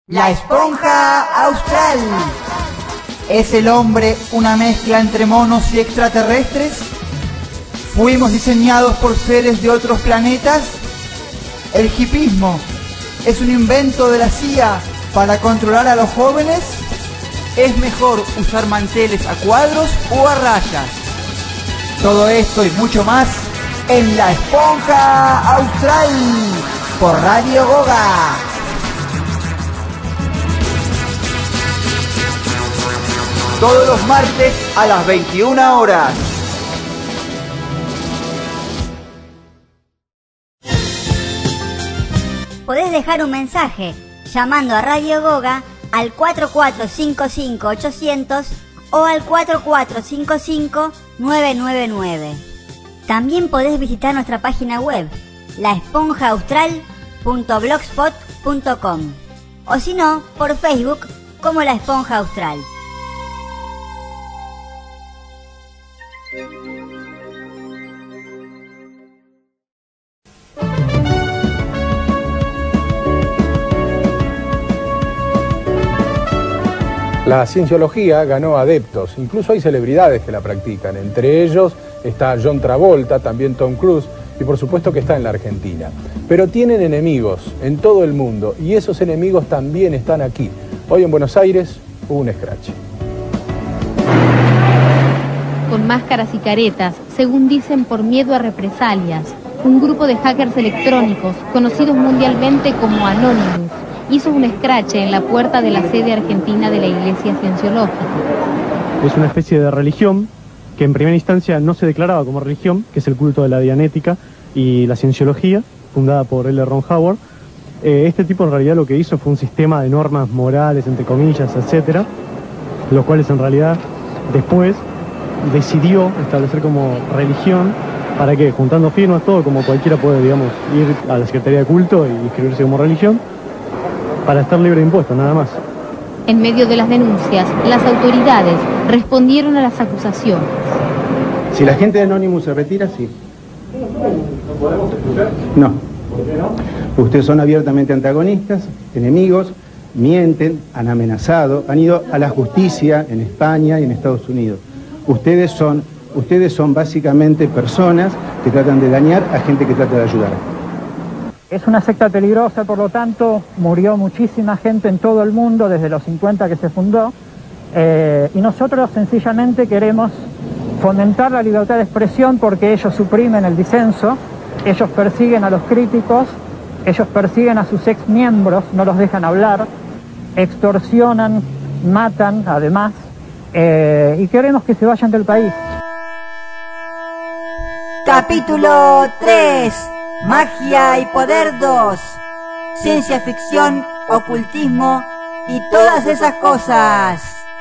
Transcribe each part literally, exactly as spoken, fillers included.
La esponja austral. ¿Es el hombre una mezcla entre monos y extraterrestres? ¿Fuimos diseñados por seres de otros planetas? ¿El hipismo es un invento de la C I A para controlar a los jóvenes? ¿Es mejor usar manteles a cuadros o a rayas? Todo esto y mucho más en La Esponja Austral por Radio Goga. Todos los martes a las veintiuna horas. Podés dejar un mensaje llamando a Radio Goga al cuatro cuatro cinco cinco ochocientos o al cuatro cuatro cinco cinco nueve nueve nueve. También podés visitar nuestra página web, la esponja austral punto blogspot punto com, o si no, por Facebook como La Esponja Austral. La cienciología ganó adeptos, incluso hay celebridades que la practican, entre ellos está John Travolta, también Tom Cruise, y por supuesto que está en la Argentina. Pero tienen enemigos en todo el mundo, y esos enemigos también están aquí. Hoy en Buenos Aires hubo un escrache. Con máscaras y caretas, según dicen por miedo a represalias, un grupo de hackers electrónicos, conocidos mundialmente como Anonymous, hizo un escrache en la puerta de la sede argentina de la Iglesia Cienciológica. Es una especie de religión que en primera instancia no se declaraba como religión, que es el culto de la dianética y la cienciología, fundada por L. Ron Hubbard. Eh, este tipo en realidad lo que hizo fue un sistema de normas morales, entre comillas, etcétera, los cuales en realidad después decidió establecer como religión. ¿Para qué? Juntando firmas, todo, como cualquiera puede, digamos, ir a la Secretaría de Culto y inscribirse como religión, para estar libre de impuestos, nada más. En medio de las denuncias, las autoridades respondieron a las acusaciones. Si la gente de Anonymous se retira, sí. ¿No podemos escuchar? No. ¿Por qué no? Ustedes son abiertamente antagonistas, enemigos, mienten, han amenazado, han ido a la justicia en España y en Estados Unidos. Ustedes son, ustedes son básicamente personas que tratan de dañar a gente que trata de ayudar. Es una secta peligrosa, por lo tanto, murió muchísima gente en todo el mundo desde los cincuenta que se fundó, eh, y nosotros sencillamente queremos fomentar la libertad de expresión porque ellos suprimen el disenso, ellos persiguen a los críticos, ellos persiguen a sus ex miembros, no los dejan hablar, extorsionan, matan además, eh, y queremos que se vayan del país. Capítulo tres. Magia y Poder dos. Ciencia ficción, ocultismo y todas esas cosas.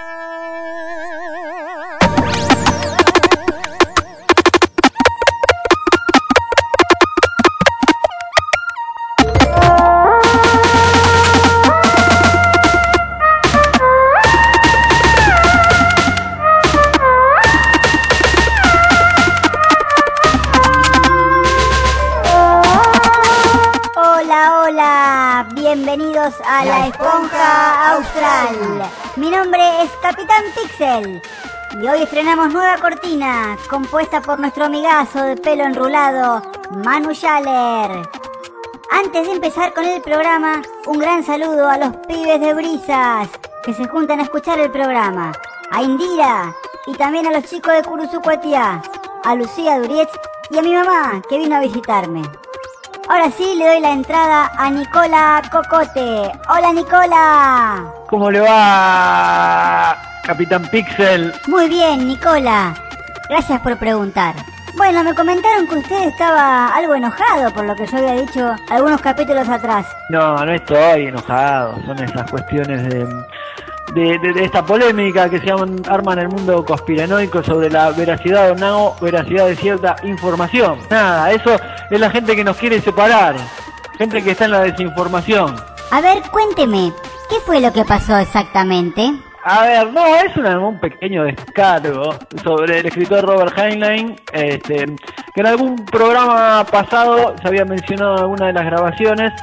Bienvenidos a La Esponja Austral. Mi nombre es Capitán Pixel y hoy estrenamos nueva cortina compuesta por nuestro amigazo de pelo enrulado, Manu Yaller. Antes de empezar con el programa, un gran saludo a los pibes de Brisas que se juntan a escuchar el programa, a Indira y también a los chicos de Curuzucuatiá, a Lucía Durietz y a mi mamá que vino a visitarme. Ahora sí le doy la entrada a Nicola Cocote. Hola, Nicola. ¿Cómo le va, Capitán Pixel? Muy bien, Nicola. Gracias por preguntar. Bueno, me comentaron que usted estaba algo enojado por lo que yo había dicho algunos capítulos atrás. No, no estoy enojado. Son esas cuestiones de, de, de, de esta polémica que se arma en el mundo conspiranoico sobre la veracidad o no veracidad de cierta información. Nada, eso es la gente que nos quiere separar. Gente que está en la desinformación. A ver, cuénteme, ¿qué fue lo que pasó exactamente? A ver, no, es una, un pequeño descargo sobre el escritor Robert Heinlein, este, que en algún programa pasado se había mencionado en alguna de las grabaciones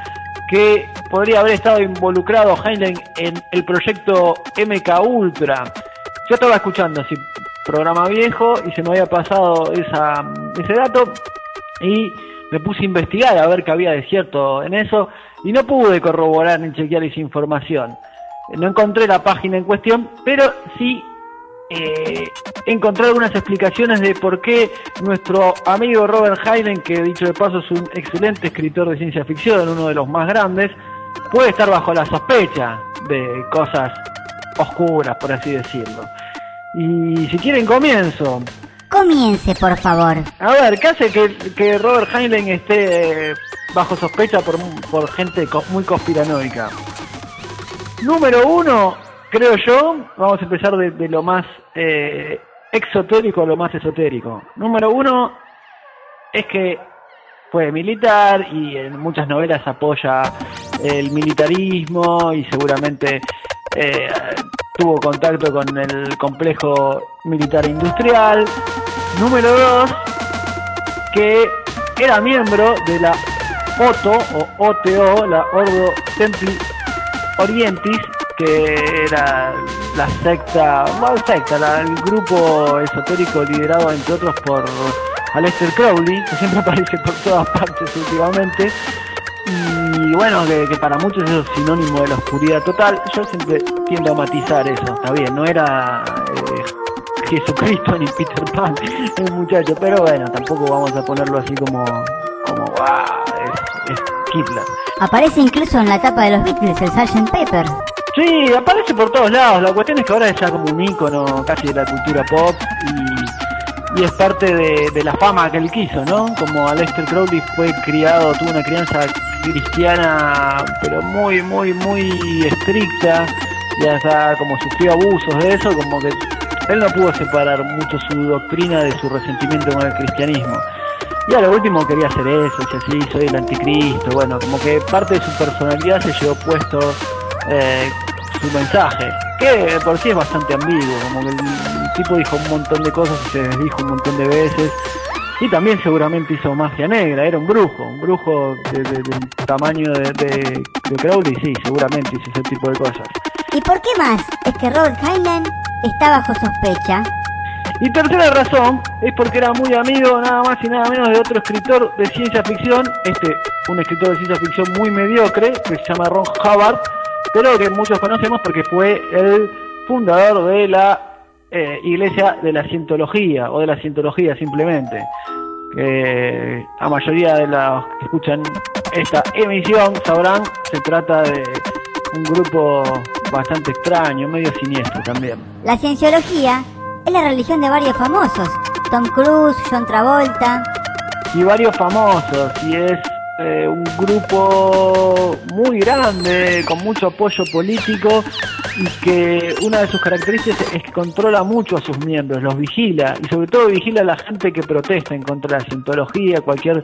que podría haber estado involucrado Heinlein en el proyecto M K Ultra. Yo estaba escuchando ese programa viejo y se me había pasado esa, ese dato y me puse a investigar a ver qué había de cierto en eso y no pude corroborar ni chequear esa información. No encontré la página en cuestión, pero sí eh, encontré algunas explicaciones de por qué nuestro amigo Robert Heinlein, que dicho de paso es un excelente escritor de ciencia ficción, uno de los más grandes, puede estar bajo la sospecha de cosas oscuras, por así decirlo. Y si quieren comienzo. Comience, por favor. A ver, ¿qué hace que, que Robert Heinlein esté eh, bajo sospecha por, por gente co- muy conspiranoica? Número uno, creo yo, vamos a empezar de, de lo más eh, exotérico a lo más esotérico. Número uno es que fue militar y en muchas novelas apoya el militarismo y seguramente eh, tuvo contacto con el complejo militar industrial. Número dos, que era miembro de la O T O o O T O, la Ordo Templi Orientis, que era la secta, bueno, secta, la, el grupo esotérico liderado entre otros por Aleister Crowley, que siempre aparece por todas partes últimamente, y bueno, que, que para muchos eso es sinónimo de la oscuridad total. Yo siempre tiendo a matizar eso, está bien, no era eh, Jesucristo ni Peter Pan, el muchacho, pero bueno, tampoco vamos a ponerlo así como, como wow, es, es Hitler. Aparece incluso en la tapa de los Beatles, el sergeant Pepper. Sí, aparece por todos lados. La cuestión es que ahora es ya como un ícono casi de la cultura pop y, y es parte de, de la fama que él quiso, ¿no? Como Aleister Crowley fue criado, tuvo una crianza cristiana, pero muy, muy, muy estricta, y hasta como sufrió abusos de eso, como que él no pudo separar mucho su doctrina de su resentimiento con el cristianismo. Y a lo último quería hacer eso, y así, soy el anticristo, bueno, como que parte de su personalidad se llevó puesto eh, su mensaje, que por sí es bastante ambiguo, como que el, el tipo dijo un montón de cosas y se desdijo un montón de veces, y también seguramente hizo magia negra, era un brujo, un brujo de, de, del tamaño de, de, de Crowley, sí, seguramente hizo ese tipo de cosas. ¿Y por qué más es que Robert Heinlein está bajo sospecha? Y tercera razón es porque era muy amigo nada más y nada menos de otro escritor de ciencia ficción, este, un escritor de ciencia ficción muy mediocre, que se llama Ron Hubbard, pero que muchos conocemos porque fue el fundador de la eh, Iglesia de la Cientología, o de la Cientología simplemente, que la mayoría de los que escuchan esta emisión sabrán, se trata de un grupo bastante extraño, medio siniestro también. La cienciología es la religión de varios famosos, Tom Cruise, John Travolta. Y varios famosos, y es eh, un grupo muy grande, con mucho apoyo político, y que una de sus características es que controla mucho a sus miembros, los vigila, y sobre todo vigila a la gente que protesta en contra de la cientología, cualquier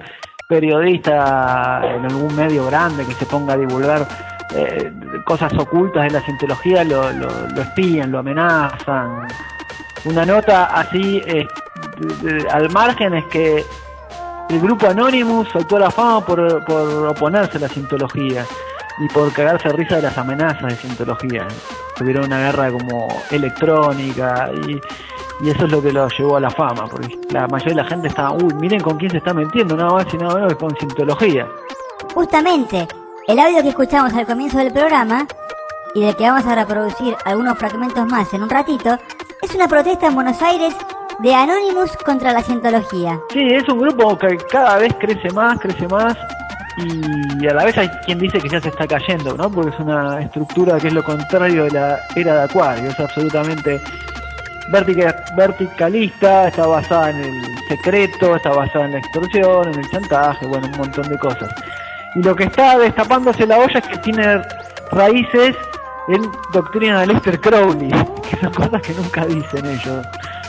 periodista en algún medio grande que se ponga a divulgar eh, cosas ocultas de la cientología, lo, lo, lo espían, lo amenazan. Una nota así eh, de, de, al margen es que el grupo Anonymous saltó a la fama por, por oponerse a la cientología y por cagarse de risa de las amenazas de cientología. Tuvieron una guerra como electrónica y, y eso es lo que lo llevó a la fama, porque la mayoría de la gente estaba, uy, miren con quién se está metiendo, nada más y nada menos que con cientología. Justamente, el audio que escuchamos al comienzo del programa, y del que vamos a reproducir algunos fragmentos más en un ratito, es una protesta en Buenos Aires de Anonymous contra la cientología. Sí, es un grupo que cada vez crece más, crece más, y a la vez hay quien dice que ya se está cayendo, ¿no? Porque es una estructura que es lo contrario de la era de Acuario, es absolutamente vertica, verticalista, está basada en el secreto, está basada en la extorsión, en el chantaje, bueno, un montón de cosas. Y lo que está destapándose la olla es que tiene raíces en doctrina de Aleister Crowley, que son cosas que nunca dicen ellos.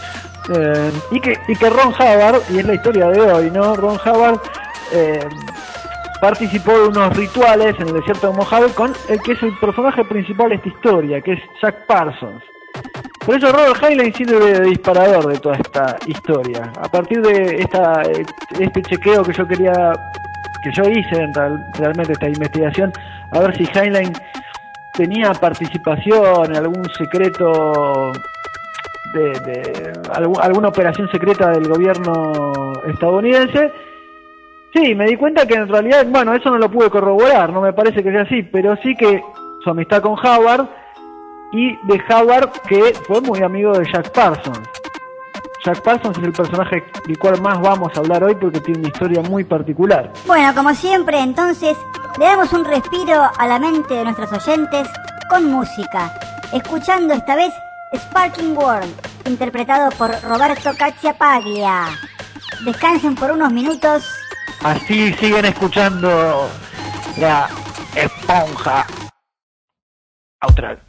Eh, y que y que Ron Hubbard, y es la historia de hoy, ¿no? Ron Hubbard eh, participó de unos rituales en el desierto de Mojave con el que es el personaje principal de esta historia, que es Jack Parsons. Por eso Robert Heinlein sirve de disparador de toda esta historia. A partir de esta este chequeo que yo quería, que yo hice en real, realmente esta investigación saber si Heinlein tenía participación en algún secreto de, de algún, alguna operación secreta del gobierno estadounidense. Sí, me di cuenta que en realidad, bueno, eso no lo pude corroborar, no me parece que sea así, pero sí que su amistad con Howard, y de Howard que fue muy amigo de Jack Parsons. Jack Parsons es el personaje del cual más vamos a hablar hoy porque tiene una historia muy particular. Bueno, como siempre, entonces, le damos un respiro a la mente de nuestros oyentes con música, escuchando esta vez Sparkling World, interpretado por Roberto Cacciapaglia. Descansen por unos minutos. Así siguen escuchando la esponja austral.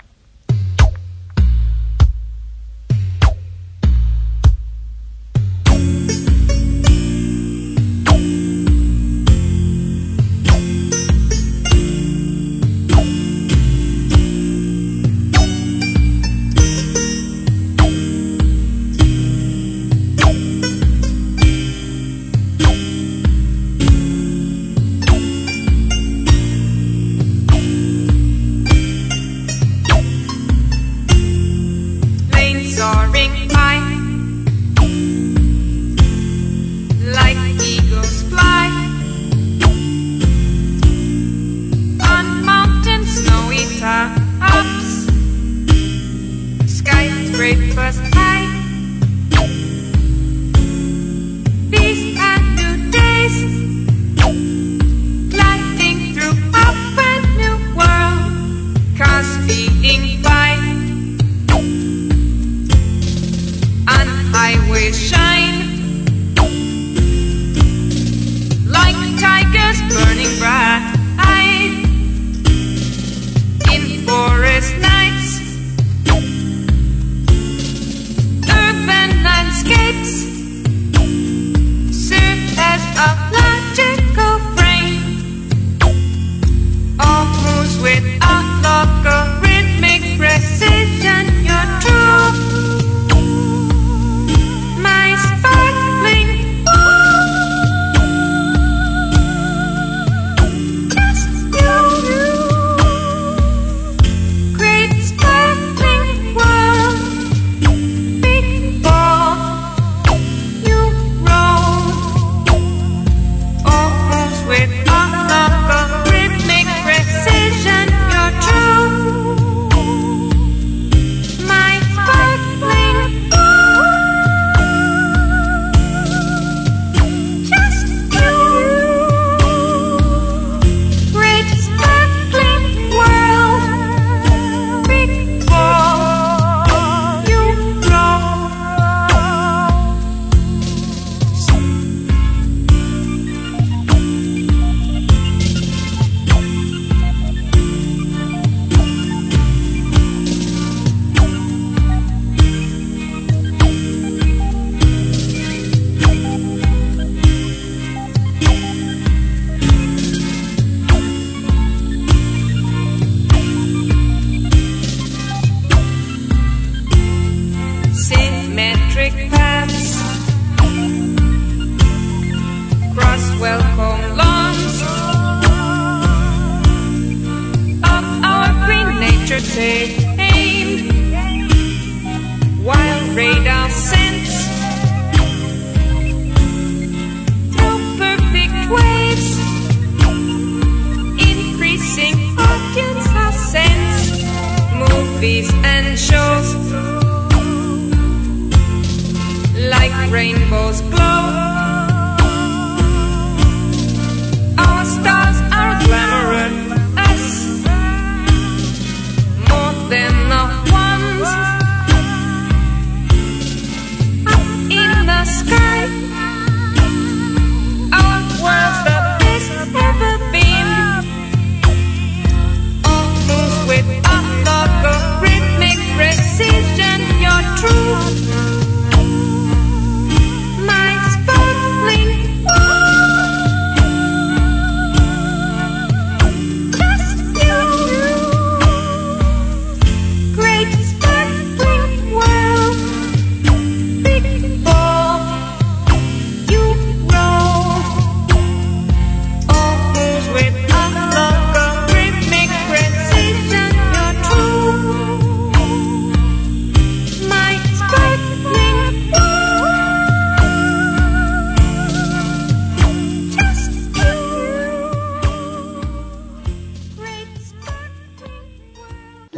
My spot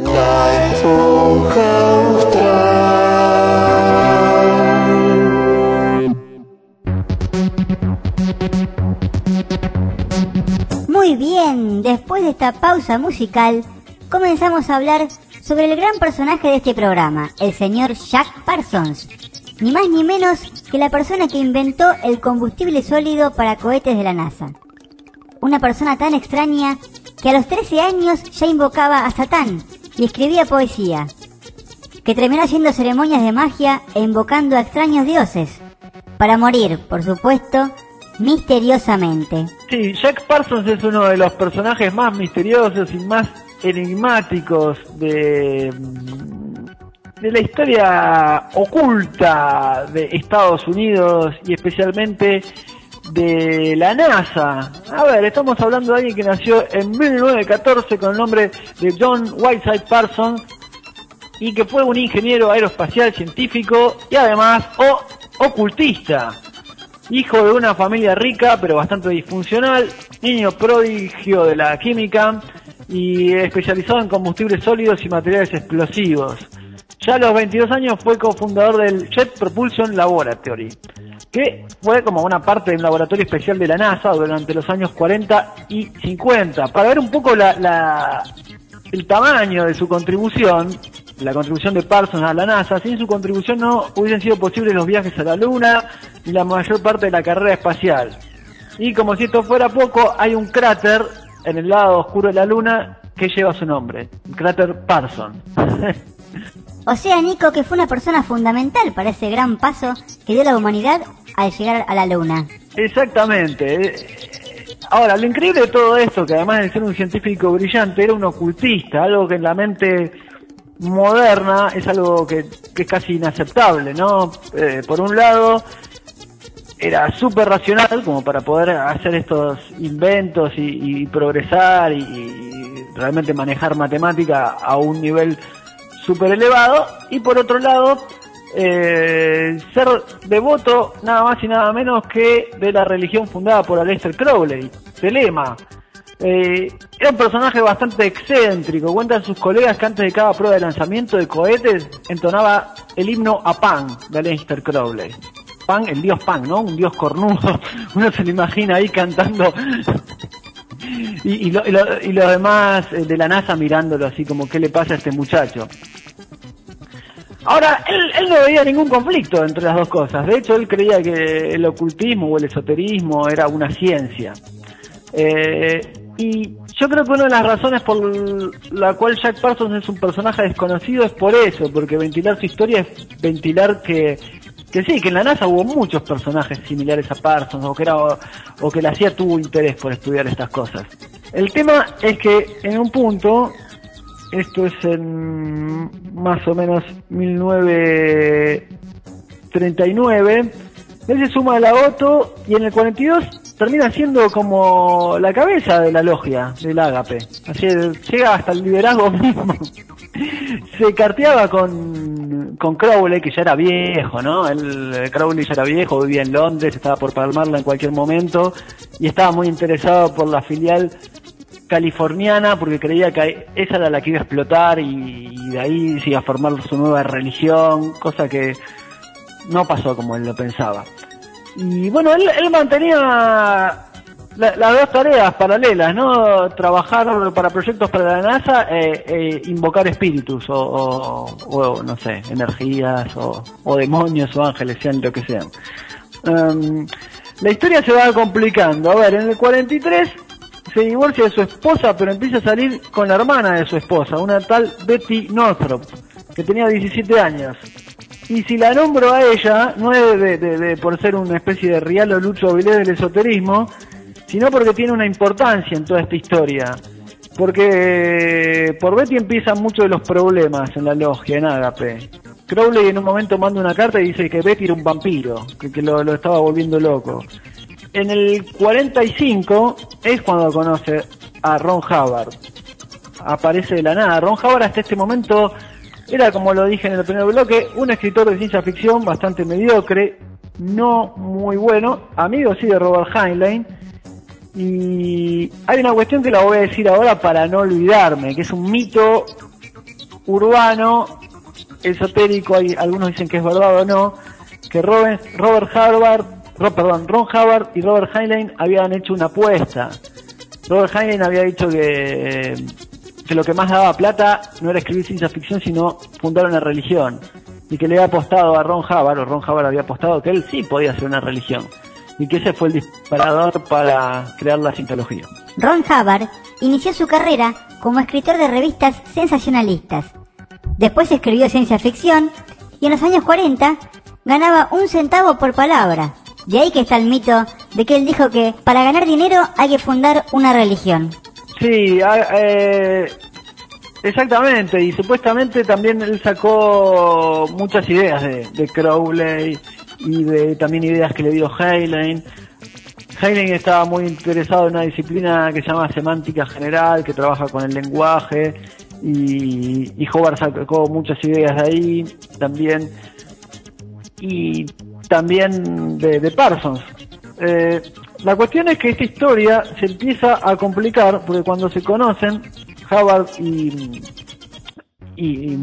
La Esponja Austral. Muy bien, después de esta pausa musical, comenzamos a hablar sobre el gran personaje de este programa, el señor Jack Parsons. Ni más ni menos que la persona que inventó el combustible sólido para cohetes de la NASA. Una persona tan extraña que a los trece años ya invocaba a Satán y escribía poesía, que terminó haciendo ceremonias de magia e invocando a extraños dioses, para morir, por supuesto, misteriosamente. Sí, Jack Parsons es uno de los personajes más misteriosos y más enigmáticos de, de la historia oculta de Estados Unidos y especialmente de la NASA. A ver, estamos hablando de alguien que nació en mil novecientos catorce con el nombre de John Whiteside Parsons y que fue un ingeniero aeroespacial científico y además o, ocultista. Hijo de una familia rica pero bastante disfuncional, niño prodigio de la química y especializado en combustibles sólidos y materiales explosivos. Ya a los veintidós años fue cofundador del Jet Propulsion Laboratory, que fue como una parte de un laboratorio especial de la NASA durante los años cuarenta y cincuenta. Para ver un poco la, la, el tamaño de su contribución, la contribución de Parsons a la NASA, sin su contribución no hubiesen sido posibles los viajes a la Luna y la mayor parte de la carrera espacial. Y como si esto fuera poco, hay un cráter en el lado oscuro de la Luna que lleva su nombre, el cráter Parsons. O sea, Nico, que fue una persona fundamental para ese gran paso que dio la humanidad al llegar a la Luna. Exactamente. Ahora, lo increíble de todo esto, que además de ser un científico brillante, era un ocultista, algo que en la mente moderna es algo que, que es casi inaceptable, ¿no? Eh, por un lado, era súper racional como para poder hacer estos inventos y, y progresar y, y realmente manejar matemática a un nivel súper elevado, y por otro lado eh, ser devoto nada más y nada menos que de la religión fundada por Aleister Crowley, Telema. Eh, era un personaje bastante excéntrico. Cuentan sus colegas que antes de cada prueba de lanzamiento de cohetes entonaba el himno a Pan de Aleister Crowley. Pan, el dios Pan, ¿no? Un dios cornudo. Uno se lo imagina ahí cantando y, y, lo, y, lo, y los demás de la NASA mirándolo así como ¿qué le pasa a este muchacho? Ahora, él, él no veía ningún conflicto entre las dos cosas. De hecho, él creía que el ocultismo o el esoterismo era una ciencia. Eh, y yo creo que una de las razones por la cual Jack Parsons es un personaje desconocido es por eso, porque ventilar su historia es ventilar que que sí, que en la NASA hubo muchos personajes similares a Parsons, o que era o, o que la C I A tuvo interés por estudiar estas cosas. El tema es que en un punto, esto es en más o menos mil novecientos treinta y nueve, él se suma a la Otto y en el cuarenta y dos termina siendo como la cabeza de la logia del Ágape. Así llega hasta el liderazgo mismo. Se carteaba con, con Crowley, que ya era viejo, ¿no? El, Crowley ya era viejo, vivía en Londres, estaba por palmarla en cualquier momento y estaba muy interesado por la filial californiana porque creía que esa era la que iba a explotar y, y de ahí se iba a formar su nueva religión, cosa que no pasó como él lo pensaba. Y bueno, él, él mantenía la, las dos tareas paralelas, ¿no? Trabajar para proyectos para la NASA, eh, eh, invocar espíritus o, o, o, no sé, energías o, o demonios o ángeles, sean lo que sean. Um, la historia se va complicando. A ver, en el cuarenta y tres se divorcia de su esposa, pero empieza a salir con la hermana de su esposa, una tal Betty Northrop, que tenía diecisiete años. Y si la nombro a ella, no es de, de, de, por ser una especie de Rial o Lucho Vilés del esoterismo, sino porque tiene una importancia en toda esta historia. Porque por Betty empiezan muchos de los problemas en la logia, en Ágape. Crowley en un momento manda una carta y dice que Betty era un vampiro, que, que lo, lo estaba volviendo loco. En el cuarenta y cinco es cuando conoce a Ron Hubbard. Aparece de la nada. Ron Hubbard hasta este momento era, como lo dije en el primer bloque, un escritor de ciencia ficción bastante mediocre, no muy bueno, amigo sí de Robert Heinlein. Y hay una cuestión que la voy a decir ahora para no olvidarme, que es un mito urbano, esotérico, hay algunos dicen que es verdad o no, que Robert, Robert Harvard, Ro, perdón, Ron Hubbard y Robert Heinlein habían hecho una apuesta. Robert Heinlein había dicho que, que lo que más daba plata no era escribir ciencia ficción, sino fundar una religión. Y que le había apostado a Ron Hubbard, o Ron Hubbard había apostado que él sí podía hacer una religión. Y que ese fue el disparador para crear la cientología. Ron Hubbard inició su carrera como escritor de revistas sensacionalistas. Después escribió ciencia ficción y en los años cuarenta ganaba un centavo por palabra. De ahí que está el mito de que él dijo que para ganar dinero hay que fundar una religión. Sí, eh, exactamente, y supuestamente también él sacó muchas ideas de, de Crowley y de también ideas que le dio Heinlein. Heinlein estaba muy interesado en una disciplina que se llama semántica general, que trabaja con el lenguaje, y, y Hubbard sacó muchas ideas de ahí también, y también de, de Parsons. Eh, la cuestión es que esta historia se empieza a complicar porque cuando se conocen Hubbard y, y,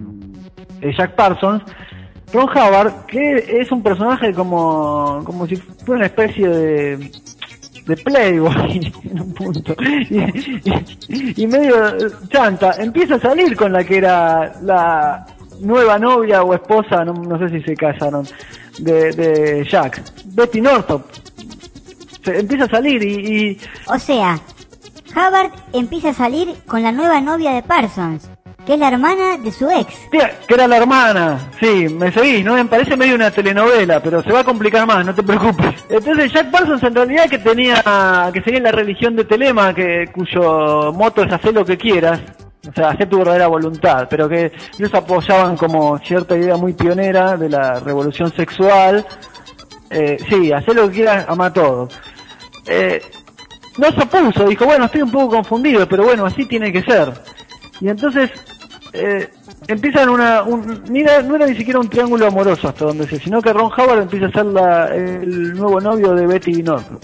y Jack Parsons, Ron Hubbard, que es un personaje como, como si fuera una especie de, de playboy en un punto, y, y, y medio chanta, empieza a salir con la que era la nueva novia o esposa, no, no sé si se casaron, de, de Jack, Betty Northup. Se empieza a salir y, y... O sea, Hubbard empieza a salir con la nueva novia de Parsons, que es la hermana de su ex. Que era la hermana, sí, me seguís, ¿no? Me parece medio una telenovela, pero se va a complicar más, no te preocupes. Entonces Jack Parsons en realidad que tenía, que seguía la religión de Telema, que cuyo moto es hacer lo que quieras, o sea, hacer tu verdadera voluntad, pero que ellos apoyaban como cierta idea muy pionera de la revolución sexual. Eh, sí, hacer lo que quieras, ama todo. Eh, no se opuso, dijo, bueno, estoy un poco confundido, pero bueno, así tiene que ser. Y entonces eh, empiezan una... Un, mira, no era ni siquiera un triángulo amoroso hasta donde sé, sino que Ron Hubbard empieza a ser la, el nuevo novio de Betty Northup.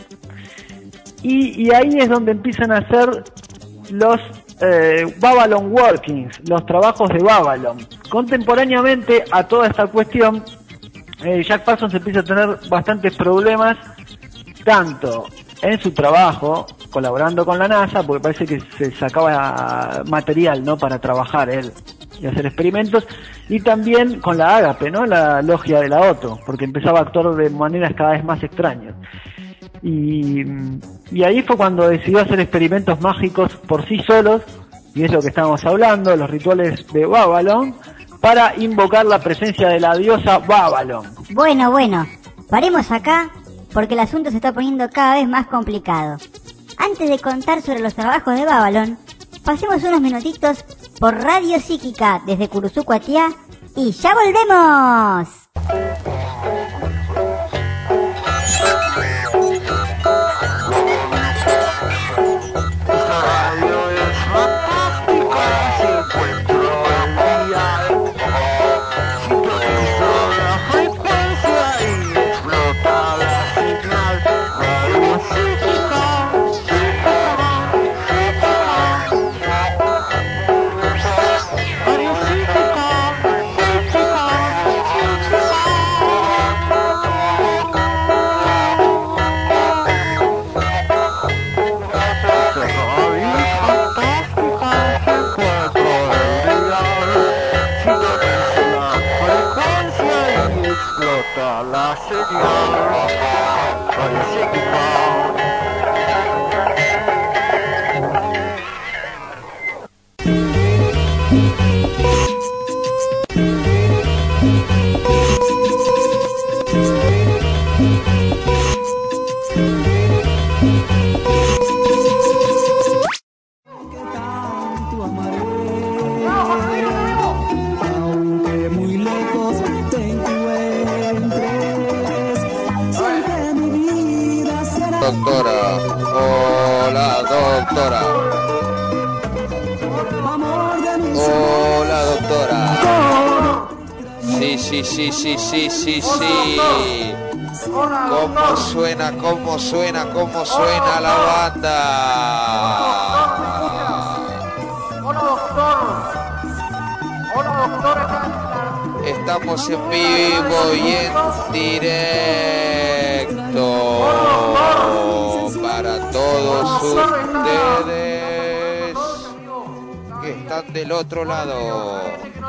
Y, y ahí es donde empiezan a hacer los eh, Babylon Workings, los trabajos de Babylon. Contemporáneamente a toda esta cuestión, eh, Jack Parsons empieza a tener bastantes problemas, tanto en su trabajo, colaborando con la NASA, porque parece que se sacaba material, ¿no?, para trabajar él y hacer experimentos, y también con la Ágape, ¿no?, la logia de la Otto, porque empezaba a actuar de maneras cada vez más extrañas. Y, y ahí fue cuando decidió hacer experimentos mágicos por sí solos, y es lo que estábamos hablando, los rituales de Babylon, para invocar la presencia de la diosa Babylon. Bueno, bueno, paremos acá, porque el asunto se está poniendo cada vez más complicado. Antes de contar sobre los trabajos de Babylon, pasemos unos minutitos por Radio Psíquica desde Curuzucuatiá y ¡ya volvemos! La señal, Radio Psíquica. Doctora, hola doctora. Hola doctora. Sí, sí, sí, sí, sí, sí, sí. ¿Cómo suena, cómo suena, cómo suena la banda? Hola doctor. estamos en vivo y en directo para todos ustedes que están del otro lado.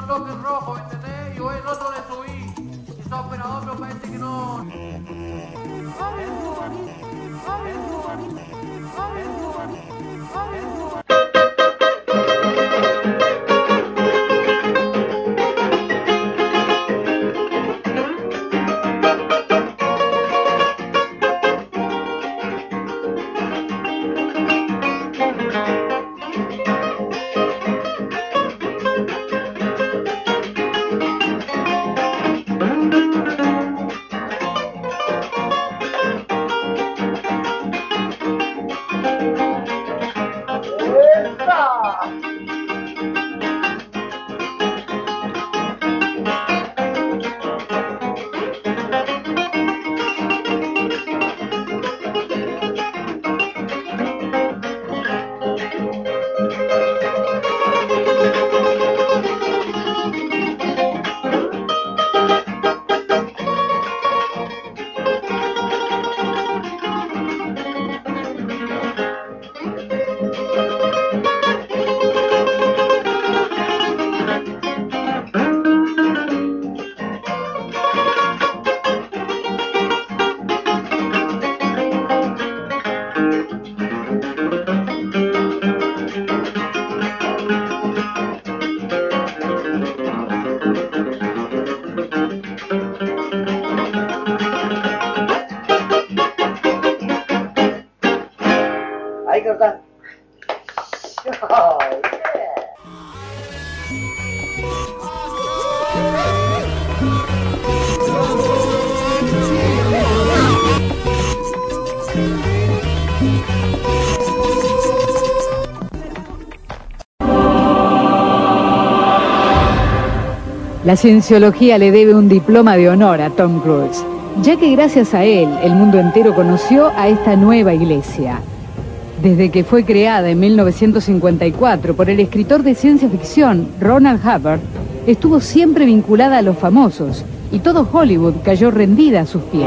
La cienciología le debe un diploma de honor a Tom Cruise, ya que gracias a él el mundo entero conoció a esta nueva iglesia. Desde que fue creada en mil novecientos cincuenta y cuatro por el escritor de ciencia ficción Ronald Hubbard, estuvo siempre vinculada a los famosos y todo Hollywood cayó rendida a sus pies.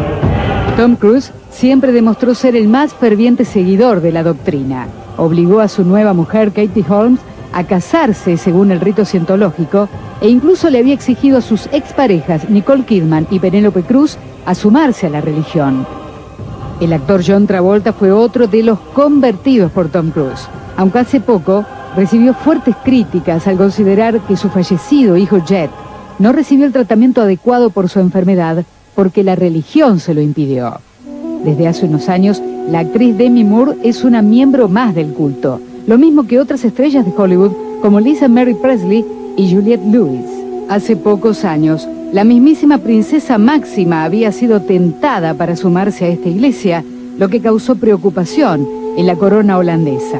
Tom Cruise siempre demostró ser el más ferviente seguidor de la doctrina. Obligó a su nueva mujer, Katie Holmes, a casarse según el rito cientológico e incluso le había exigido a sus exparejas Nicole Kidman y Penélope Cruz a sumarse a la religión. El actor John Travolta fue otro de los convertidos por Tom Cruise, aunque hace poco recibió fuertes críticas al considerar que su fallecido hijo Jet no recibió el tratamiento adecuado por su enfermedad porque la religión se lo impidió. Desde hace unos años, la actriz Demi Moore es una miembro más del culto, lo mismo que otras estrellas de Hollywood como Lisa Mary Presley y Juliette Lewis. Hace pocos años, la mismísima princesa Máxima había sido tentada para sumarse a esta iglesia, lo que causó preocupación en la corona holandesa.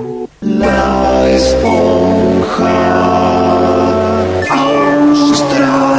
La esponja austral.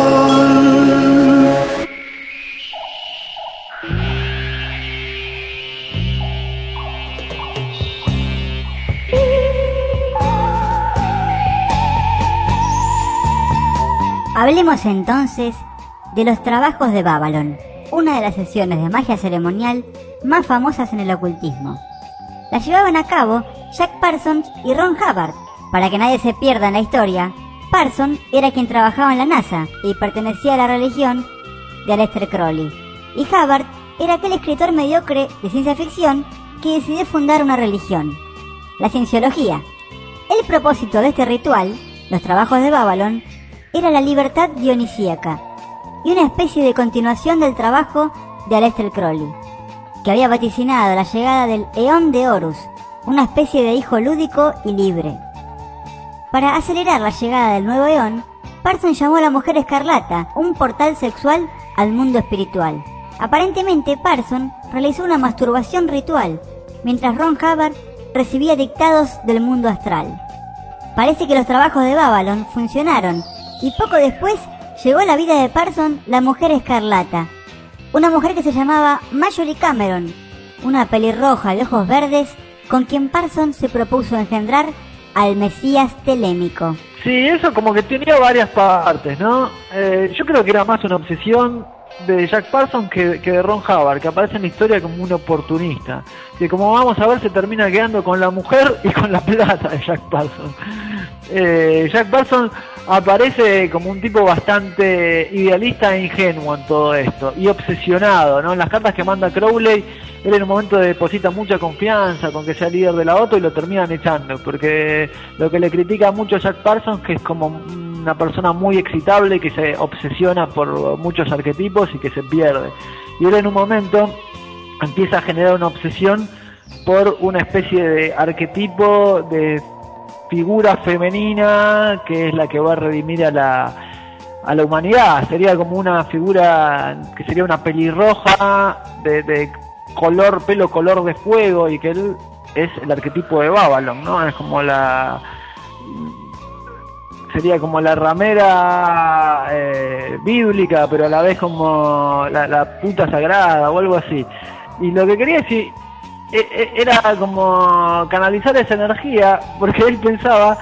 Hablemos entonces de los trabajos de Babylon, una de las sesiones de magia ceremonial más famosas en el ocultismo. La llevaban a cabo Jack Parsons y Ron Hubbard. Para que nadie se pierda en la historia, Parsons era quien trabajaba en la NASA y pertenecía a la religión de Aleister Crowley, y Hubbard era aquel escritor mediocre de ciencia ficción que decidió fundar una religión, la cienciología. El propósito de este ritual, los trabajos de Babylon, era la libertad dionisíaca y una especie de continuación del trabajo de Aleister Crowley, que había vaticinado la llegada del Eón de Horus, una especie de hijo lúdico y libre. Para acelerar la llegada del nuevo Eón, Parsons llamó a la Mujer Escarlata, un portal sexual al mundo espiritual. Aparentemente, Parsons realizó una masturbación ritual, mientras Ron Hubbard recibía dictados del mundo astral. Parece que los trabajos de Babylon funcionaron, y poco después llegó a la vida de Parsons la Mujer Escarlata, una mujer que se llamaba Marjorie Cameron, una pelirroja de ojos verdes con quien Parsons se propuso engendrar al Mesías telémico. Sí, eso como que tenía varias partes, ¿no? Eh, yo creo que era más una obsesión de Jack Parsons que, que de Ron Hubbard, que aparece en la historia como un oportunista, que como vamos a ver se termina quedando con la mujer y con la plata de Jack Parsons. Eh, Jack Parsons aparece como un tipo bastante idealista e ingenuo en todo esto, y obsesionado, ¿no? En las cartas que manda Crowley, él en un momento deposita mucha confianza con que sea líder de la O T O y lo terminan echando, porque lo que le critica mucho a Jack Parsons que es como una persona muy excitable, que se obsesiona por muchos arquetipos y que se pierde. Y él en un momento empieza a generar una obsesión por una especie de arquetipo de figura femenina que es la que va a redimir a la a la humanidad. Sería como una figura que sería una pelirroja de, de color, pelo color de fuego, y que él es el arquetipo de Babylon, ¿no? Es como la sería como la ramera eh, bíblica, pero a la vez como la, la puta sagrada o algo así. Y lo que quería decir era como canalizar esa energía, porque él pensaba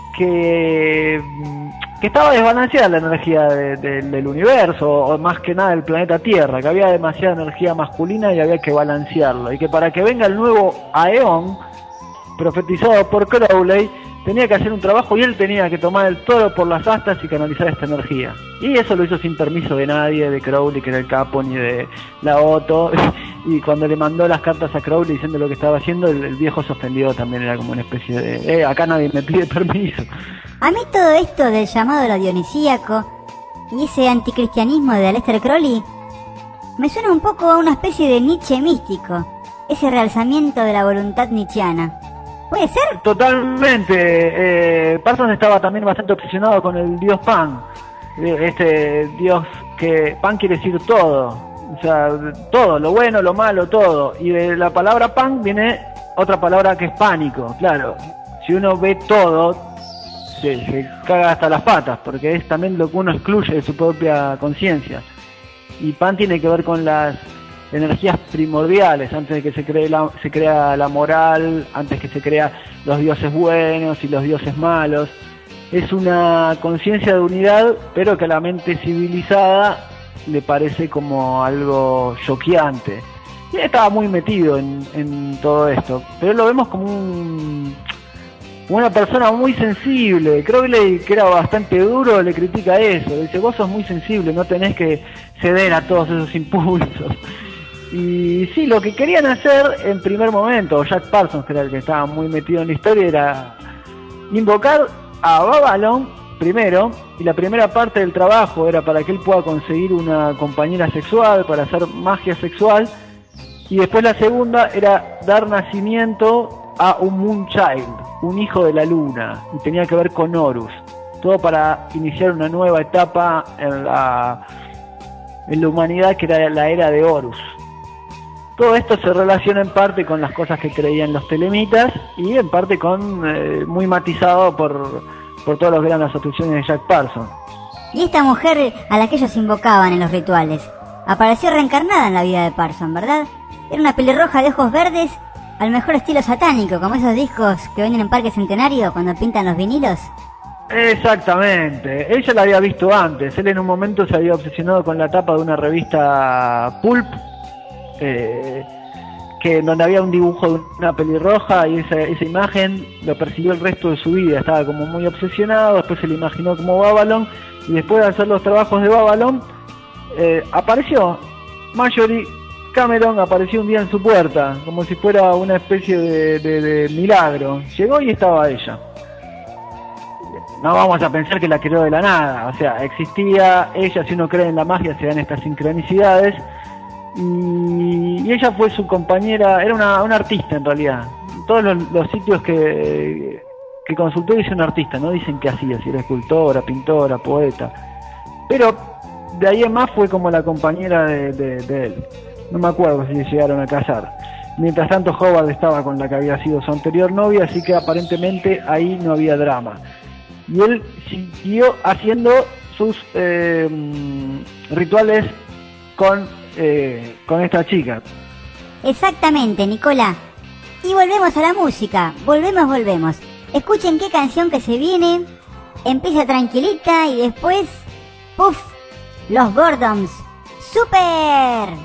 que, que estaba desbalanceada la energía de, de, del universo, o más que nada del planeta Tierra, que había demasiada energía masculina y había que balancearlo, y que para que venga el nuevo Aeón, profetizado por Crowley, tenía que hacer un trabajo y él tenía que tomar el toro por las astas y canalizar esta energía. Y eso lo hizo sin permiso de nadie, de Crowley, que era el capo, ni de la O T O. Y cuando le mandó las cartas a Crowley diciendo lo que estaba haciendo, el, el viejo se ofendió también, era como una especie de... Eh, acá nadie me pide permiso. A mí todo esto del llamado a lo dionisíaco y ese anticristianismo de Aleister Crowley me suena un poco a una especie de Nietzsche místico, ese realzamiento de la voluntad nietzscheana. ¿Puede ser? Totalmente. Eh, Parsons estaba también bastante obsesionado con el dios Pan. Este dios que... Pan quiere decir todo. O sea, todo, lo bueno, lo malo, todo. Y de la palabra Pan viene otra palabra que es pánico. Claro, si uno ve todo, se, se caga hasta las patas, porque es también lo que uno excluye de su propia conciencia. Y Pan tiene que ver con las energías primordiales, antes de que se cree la, se crea la moral, antes que se crea los dioses buenos y los dioses malos. Es una conciencia de unidad, pero que a la mente civilizada le parece como algo choqueante. Y él estaba muy metido en, en todo esto, pero lo vemos como un, una persona muy sensible. Crowley, que era bastante duro, le critica eso, dice: vos sos muy sensible, no tenés que ceder a todos esos impulsos. Y sí, lo que querían hacer en primer momento, Jack Parsons, que era el que estaba muy metido en la historia, era invocar a Babylon primero, y la primera parte del trabajo era para que él pueda conseguir una compañera sexual, para hacer magia sexual, y después la segunda era dar nacimiento a un Moonchild, un hijo de la luna, y tenía que ver con Horus, todo para iniciar una nueva etapa en la, en la humanidad, que era la era de Horus. Todo esto se relaciona en parte con las cosas que creían los telemitas y en parte con eh, muy matizado por, por todo lo que eran las obstrucciones de Jack Parsons. Y esta mujer a la que ellos invocaban en los rituales apareció reencarnada en la vida de Parsons, ¿verdad? Era una pelirroja de ojos verdes, al mejor estilo satánico, como esos discos que venden en Parque Centenario cuando pintan los vinilos. Exactamente, ella la había visto antes. Él en un momento se había obsesionado con la tapa de una revista Pulp, Eh, que en donde había un dibujo de una pelirroja, y esa, esa imagen lo persiguió el resto de su vida. Estaba como muy obsesionado, después se le imaginó como Babylon, y después de hacer los trabajos de Babylon eh, apareció Marjorie Cameron, apareció un día en su puerta como si fuera una especie de, de, de milagro. Llegó y estaba ella. No vamos a pensar que la creó de la nada, o sea, existía ella. Si uno cree en la magia se dan estas sincronicidades. Y, y ella fue su compañera, era una, una artista en realidad. Todos los, los sitios que, que consultó dice un artista, no dicen qué hacía, si era escultora, pintora, poeta. Pero de ahí en más fue como la compañera de, de, de él. No me acuerdo si llegaron a casar. Mientras tanto Howard estaba con la que había sido su anterior novia, así que aparentemente ahí no había drama. Y él siguió haciendo sus eh, rituales con Eh, con esta chica. Exactamente, Nicola. Y volvemos a la música, volvemos, volvemos. Escuchen qué canción que se viene. Empieza tranquilita y después, ¡puf! Los Gordons. ¡Súper!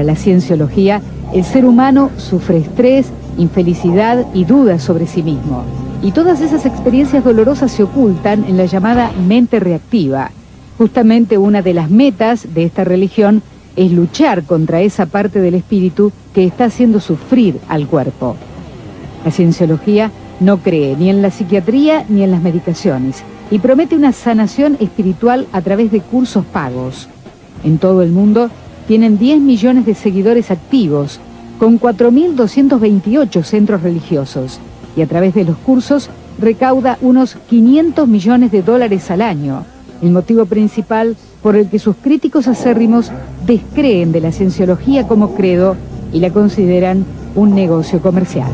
Para la cienciología, el ser humano sufre estrés, infelicidad y dudas sobre sí mismo. Y todas esas experiencias dolorosas se ocultan en la llamada mente reactiva. Justamente una de las metas de esta religión es luchar contra esa parte del espíritu que está haciendo sufrir al cuerpo. La cienciología no cree ni en la psiquiatría ni en las medicaciones y promete una sanación espiritual a través de cursos pagos. En todo el mundo tienen diez millones de seguidores activos, con cuatro mil doscientos veintiocho centros religiosos, y a través de los cursos recauda unos quinientos millones de dólares al año, el motivo principal por el que sus críticos acérrimos descreen de la cienciología como credo y la consideran un negocio comercial.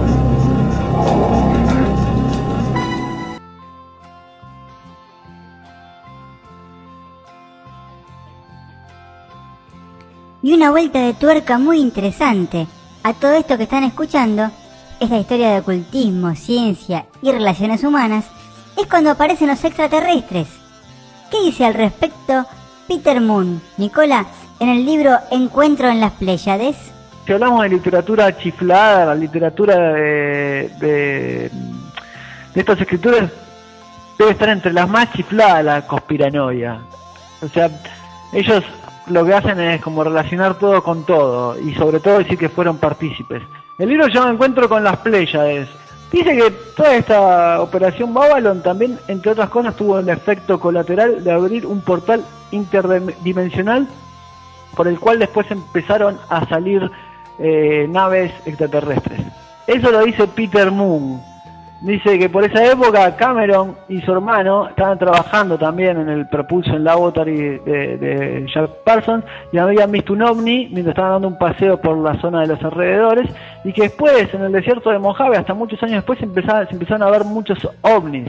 Y una vuelta de tuerca muy interesante a todo esto que están escuchando, es la historia de ocultismo, ciencia y relaciones humanas, es cuando aparecen los extraterrestres. ¿Qué dice al respecto Peter Moon, Nicola, en el libro Encuentro en las Pléyades? Si hablamos de literatura chiflada, la literatura de, de, de estas escrituras, debe estar entre las más chifladas la conspiranoia. O sea, ellos lo que hacen es como relacionar todo con todo, y sobre todo decir que fueron partícipes. El libro se llama Encuentro con las Pléyades. Dice que toda esta operación Babylon también, entre otras cosas, tuvo el efecto colateral de abrir un portal interdimensional por el cual después empezaron a salir eh, naves extraterrestres. Eso lo dice Peter Moon. Dice que por esa época Cameron y su hermano estaban trabajando también en el Propulsion Laboratory de, de Jack Parsons y habían visto un ovni mientras estaban dando un paseo por la zona de los alrededores, y que después en el desierto de Mojave, hasta muchos años después, empezaron, se empezaron a ver muchos ovnis.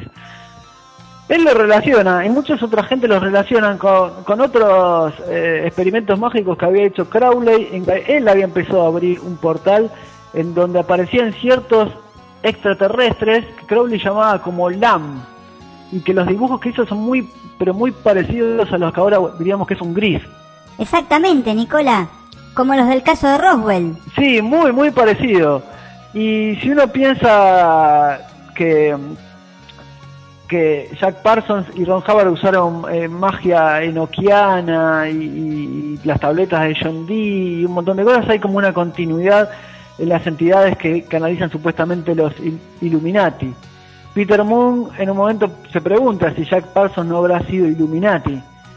Él lo relaciona, y muchos otra gente los relacionan con, con otros eh, experimentos mágicos que había hecho Crowley, en que él había empezado a abrir un portal en donde aparecían ciertos extraterrestres que Crowley llamaba como Lam, y que los dibujos que hizo son muy, pero muy parecidos a los que ahora diríamos que es un gris. Exactamente, Nicola, como los del caso de Roswell. Sí, muy, muy parecido. Y si uno piensa que que Jack Parsons y Ron Hubbard usaron eh, magia enoquiana y, y, y las tabletas de John Dee y un montón de cosas, hay como una continuidad en las entidades que canalizan supuestamente los il Illuminati. Peter Moon en un momento se pregunta si Jack Parsons no habrá sido Illuminati,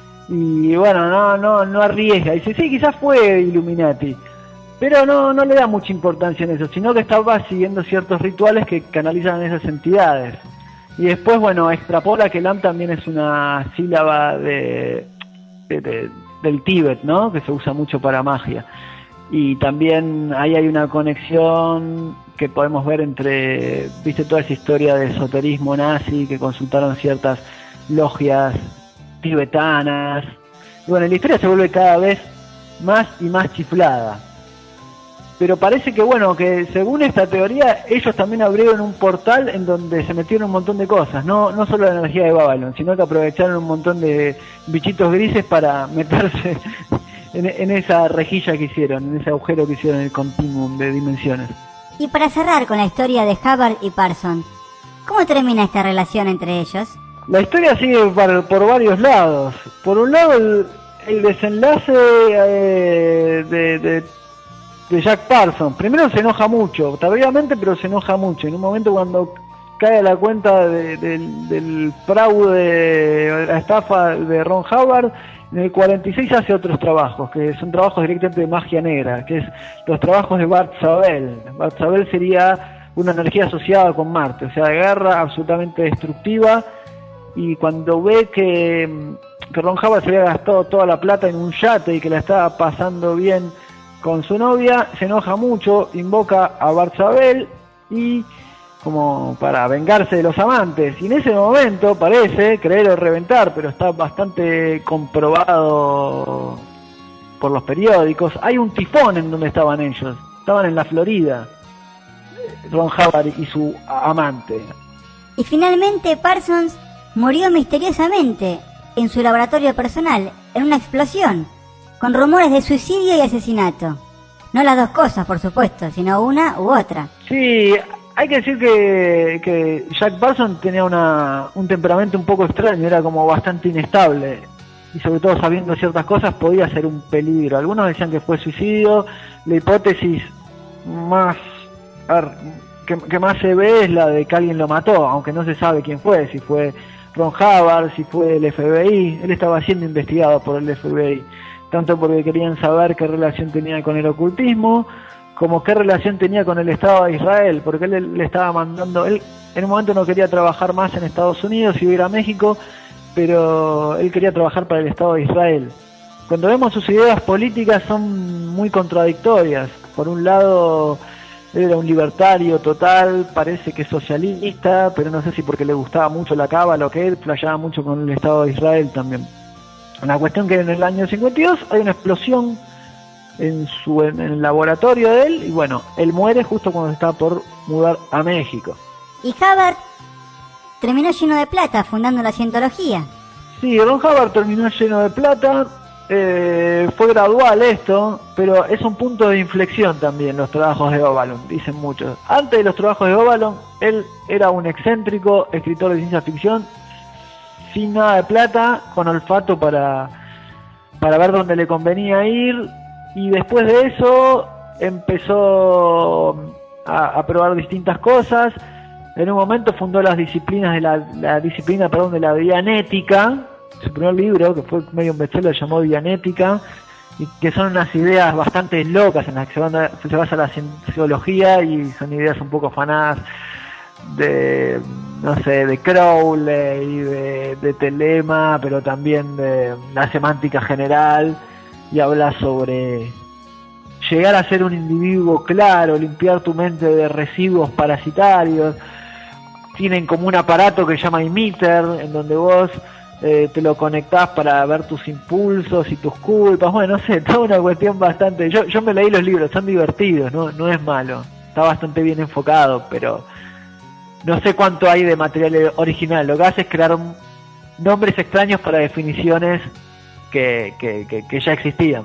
y bueno, no no no arriesga, dice sí, quizás fue Illuminati, pero no no le da mucha importancia en eso, sino que estaba siguiendo ciertos rituales que canalizan esas entidades. Y después, bueno, extrapola que Lam también es una sílaba de, de, de del Tíbet, ¿no? Que se usa mucho para magia. Y también ahí hay una conexión que podemos ver entre, viste, toda esa historia de esoterismo nazi, que consultaron ciertas logias tibetanas. Y bueno, la historia se vuelve cada vez más y más chiflada. Pero parece que, bueno, que según esta teoría, ellos también abrieron un portal en donde se metieron un montón de cosas. No, no solo la energía de Babylon, sino que aprovecharon un montón de bichitos grises para meterse En, en esa rejilla que hicieron, en ese agujero que hicieron en el continuum de dimensiones. Y para cerrar con la historia de Hubbard y Parsons, ¿cómo termina esta relación entre ellos? La historia sigue por, por varios lados. Por un lado, el, el desenlace eh, de, de, de Jack Parsons. Primero se enoja mucho, tardíamente, pero se enoja mucho. En un momento cuando cae a la cuenta de, de, del fraude, de la estafa de Ron Hubbard, en el cuarenta y seis hace otros trabajos, que son trabajos directamente de magia negra, que es los trabajos de Bart Zabel. Bart Zabel sería una energía asociada con Marte, o sea, de guerra absolutamente destructiva, y cuando ve que, que Ron Hubbard se había gastado toda la plata en un yate y que la estaba pasando bien con su novia, se enoja mucho, invoca a Bart Zabel y como para vengarse de los amantes, y en ese momento parece creer o reventar, pero está bastante comprobado por los periódicos, hay un tifón en donde estaban ellos, estaban en la Florida, Ron Hubbard y su amante. Y finalmente Parsons murió misteriosamente en su laboratorio personal, en una explosión, con rumores de suicidio y asesinato. No las dos cosas, por supuesto, sino una u otra. Sí, hay que decir que, que Jack Parsons tenía una, un temperamento un poco extraño, era como bastante inestable. Y sobre todo sabiendo ciertas cosas podía ser un peligro. Algunos decían que fue suicidio. La hipótesis más que, que más se ve es la de que alguien lo mató, aunque no se sabe quién fue, si fue Ron Hubbard, si fue el F B I. Él estaba siendo investigado por el F B I, tanto porque querían saber qué relación tenía con el ocultismo, como qué relación tenía con el Estado de Israel, porque él le estaba mandando, él en un momento no quería trabajar más en Estados Unidos y ir a México, pero él quería trabajar para el Estado de Israel. Cuando vemos sus ideas políticas son muy contradictorias. Por un lado, él era un libertario total, parece que socialista, pero no sé si porque le gustaba mucho la cábala o que él flasheaba mucho con el Estado de Israel también. Una cuestión que en el año cincuenta y dos hay una explosión en su en el laboratorio de él, y bueno, él muere justo cuando se está por mudar a México. Y Hubbard terminó lleno de plata fundando la cientología. Sí, Ron Hubbard terminó lleno de plata. Eh, fue gradual esto, pero es un punto de inflexión también los trabajos de Obalon, dicen muchos. Antes de los trabajos de Obalon, él era un excéntrico escritor de ciencia ficción, sin nada de plata, con olfato para, para ver dónde le convenía ir, y después de eso empezó a, a probar distintas cosas. En un momento fundó las disciplinas de la, la disciplina, perdón, de la dianética. Su primer libro, que fue medio un bestseller, se llamó Dianética, y que son unas ideas bastante locas en las que se, van a, se basa la cienciología, y son ideas un poco fanadas de, no sé, de Crowley, de, de Telema, pero también de la semántica general, y habla sobre llegar a ser un individuo claro, limpiar tu mente de residuos parasitarios. Tienen como un aparato que se llama emitter, en donde vos eh, te lo conectás para ver tus impulsos y tus culpas. Bueno, no sé, toda una cuestión bastante... Yo, yo me leí los libros, son divertidos, no, no es malo. Está bastante bien enfocado, pero no sé cuánto hay de material original. Lo que hace es crear nombres extraños para definiciones que, que, que, que ya existían.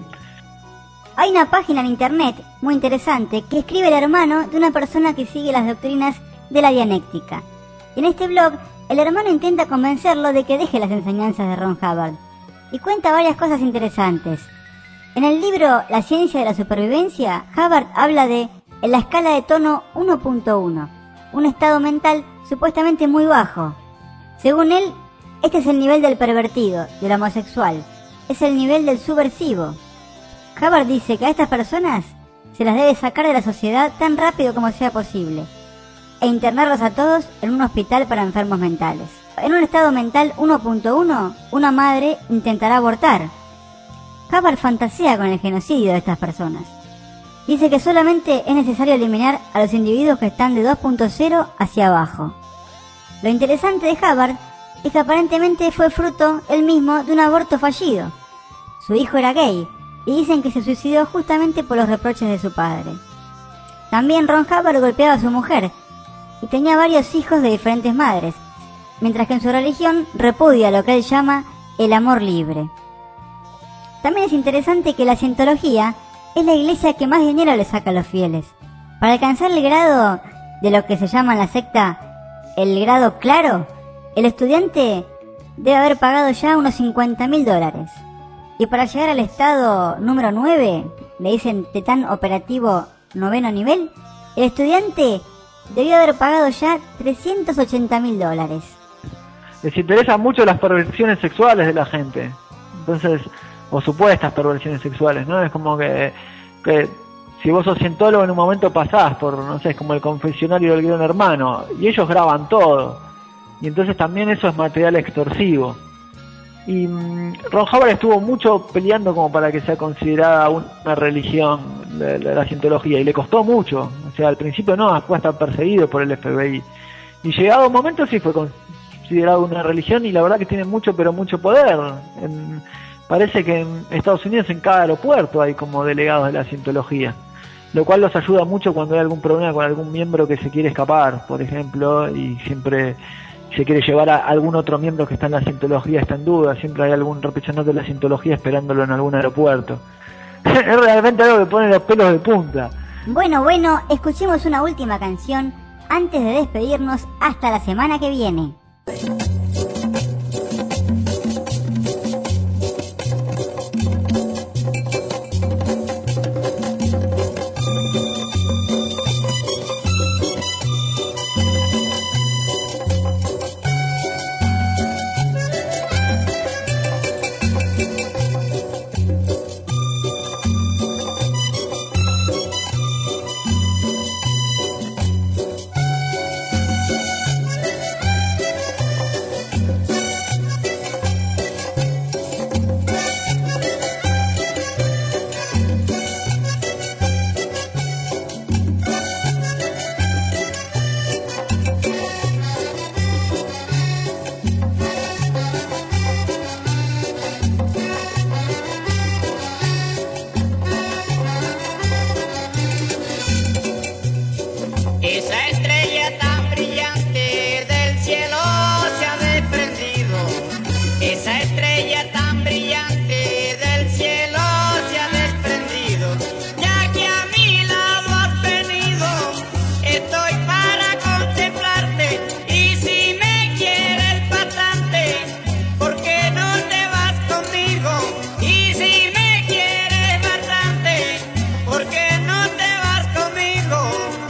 Hay una página en internet muy interesante que escribe el hermano de una persona que sigue las doctrinas de la dianética. Y en este blog, el hermano intenta convencerlo de que deje las enseñanzas de Ron Hubbard. Y cuenta varias cosas interesantes. En el libro La ciencia de la supervivencia, Hubbard habla de en la escala de tono uno punto uno, un estado mental supuestamente muy bajo. Según él, este es el nivel del pervertido, del homosexual. Es el nivel del subversivo. Hubbard dice que a estas personas se las debe sacar de la sociedad tan rápido como sea posible e internarlos a todos en un hospital para enfermos mentales. En un estado mental uno punto uno, una madre intentará abortar. Hubbard fantasea con el genocidio de estas personas. Dice que solamente es necesario eliminar a los individuos que están de dos punto cero hacia abajo. Lo interesante de Hubbard es que aparentemente fue fruto él mismo de un aborto fallido. Su hijo era gay, y dicen que se suicidó justamente por los reproches de su padre. También Ron Hubbard golpeaba a su mujer, y tenía varios hijos de diferentes madres, mientras que en su religión repudia lo que él llama el amor libre. También es interesante que la cientología es la iglesia que más dinero le saca a los fieles. Para alcanzar el grado de lo que se llama en la secta el grado claro, el estudiante debe haber pagado ya unos cincuenta mil dólares. Y para llegar al estado número nueve, le dicen Tetán Operativo Noveno Nivel, el estudiante debió haber pagado ya trescientos ochenta mil dólares. Les interesan mucho las perversiones sexuales de la gente. Entonces, o supuestas perversiones sexuales, ¿no? Es como que, que si vos sos cientólogo en un momento pasás por, no sé, es como el confesionario del Gran Hermano, y ellos graban todo. Y entonces también eso es material extorsivo. Y um, Ron Hubbard estuvo mucho peleando como para que sea considerada una religión la, la, la cientología, y le costó mucho. O sea, al principio no, después está perseguido por el F B I. Y llegado un momento sí fue considerado una religión, y la verdad que tiene mucho, pero mucho poder. En, parece que en Estados Unidos en cada aeropuerto hay como delegados de la cientología, lo cual los ayuda mucho cuando hay algún problema con algún miembro que se quiere escapar, por ejemplo, y siempre se quiere llevar a algún otro miembro que está en la cientología, está en duda, siempre hay algún representante de la cientología esperándolo en algún aeropuerto. Es realmente algo que pone los pelos de punta. Bueno, bueno, escuchemos una última canción antes de despedirnos hasta la semana que viene. Esa estrella tan brillante del cielo se ha desprendido. Esa estrella tan brillante del cielo se ha desprendido. Ya que a mi lado has venido, estoy para contemplarte. Y si me quieres bastante, ¿por qué no te vas conmigo? Y si me quieres bastante, ¿por qué no te vas conmigo?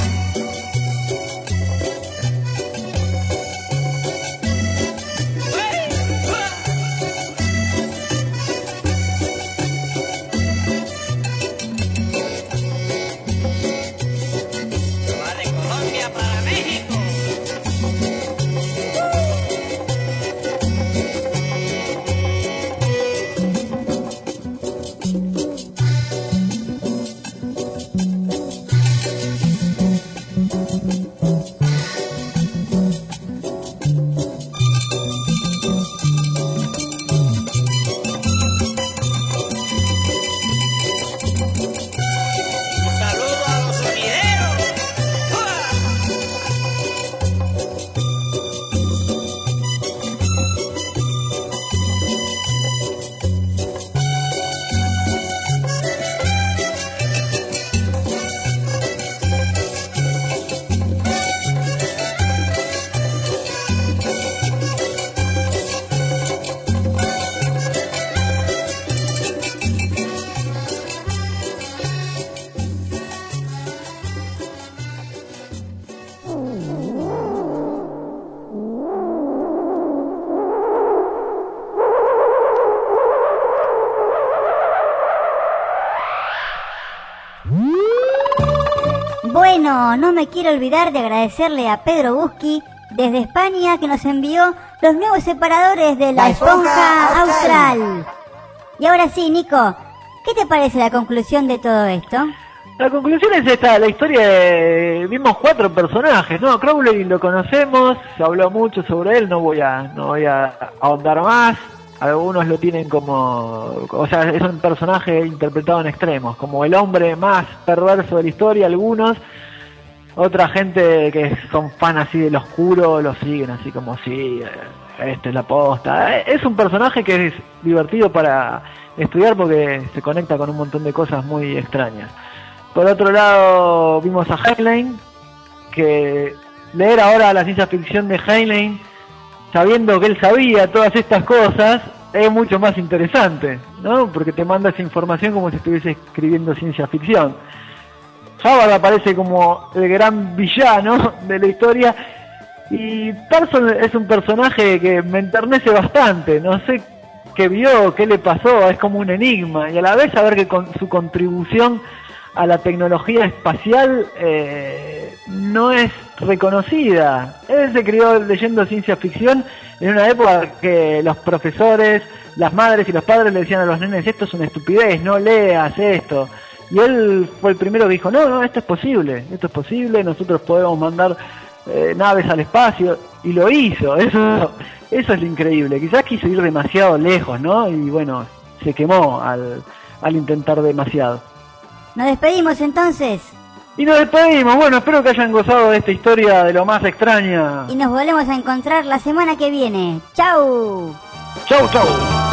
Bueno, no me quiero olvidar de agradecerle a Pedro Busqui desde España que nos envió los nuevos separadores de la, la esponja, esponja austral. austral. Y ahora sí, Nico, ¿qué te parece la conclusión de todo esto? La conclusión es esta, la historia de... Vimos cuatro personajes, ¿no? Crowley lo conocemos, se habló mucho sobre él, no voy a, no voy a ahondar más. Algunos lo tienen como... O sea, es un personaje interpretado en extremos, como el hombre más perverso de la historia, algunos. Otra gente que son fan así del oscuro, lo siguen así como, sí, esta es la posta. Es un personaje que es divertido para estudiar porque se conecta con un montón de cosas muy extrañas. Por otro lado, vimos a Heinlein, que leer ahora la ciencia ficción de Heinlein, sabiendo que él sabía todas estas cosas, es mucho más interesante, ¿no? Porque te manda esa información como si estuviese escribiendo ciencia ficción. Hubbard aparece como el gran villano de la historia, y Person es un personaje que me enternece bastante. No sé qué vio, qué le pasó, es como un enigma, y a la vez saber que con su contribución a la tecnología espacial eh, no es reconocida. Él se crió leyendo ciencia ficción en una época que los profesores, las madres y los padres le decían a los nenes, esto es una estupidez, no leas esto. Y él fue el primero que dijo, no, no, esto es posible, esto es posible, nosotros podemos mandar eh, naves al espacio, y lo hizo. Eso, eso es lo increíble. Quizás quiso ir demasiado lejos, ¿no? Y bueno, se quemó al, al intentar demasiado. ¿Nos despedimos entonces? Y nos despedimos. Bueno, espero que hayan gozado de esta historia de lo más extraña. Y nos volvemos a encontrar la semana que viene. ¡Chau! ¡Chau, chau!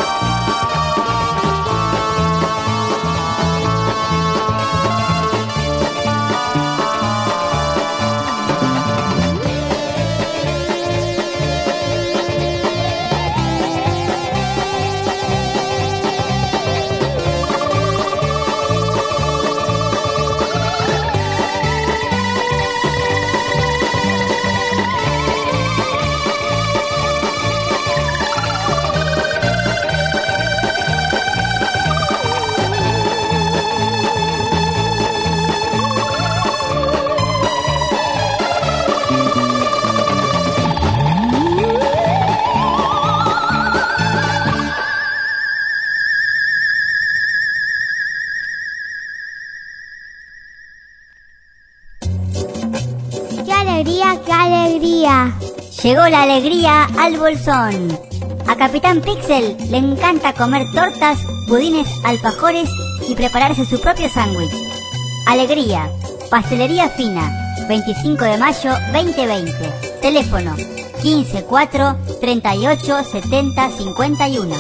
¡Qué alegría! Llegó la alegría al bolsón. A Capitán Pixel le encanta comer tortas, budines, alfajores y prepararse su propio sándwich. Alegría, pastelería fina, veinticinco de mayo veinte veinte. Teléfono quince cuatro treinta y ocho setenta cincuenta y uno.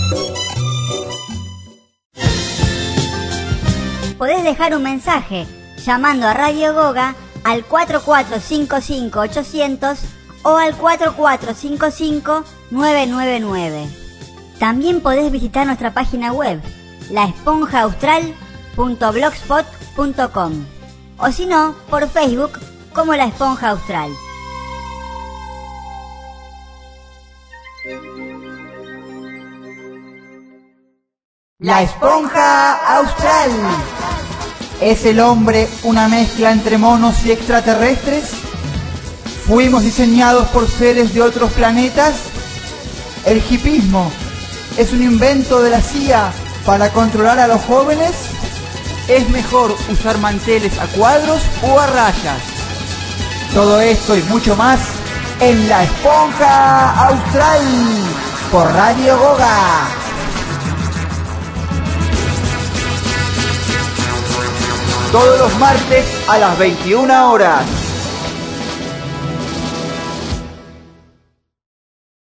Podés dejar un mensaje llamando a Radio Goga al cuatro cuatro cinco cinco ochocientos o al cuatro cuatro cinco cinco nueve nueve nueve. También podés visitar nuestra página web, la esponja austral punto blogspot punto com, o si no, por Facebook como La Esponja Austral. La Esponja Austral. ¿Es el hombre una mezcla entre monos y extraterrestres? ¿Fuimos diseñados por seres de otros planetas? ¿El hipismo es un invento de la C I A para controlar a los jóvenes? ¿Es mejor usar manteles a cuadros o a rayas? Todo esto y mucho más en La Esponja Austral por Radio Goga. Todos los martes a las veintiuna horas.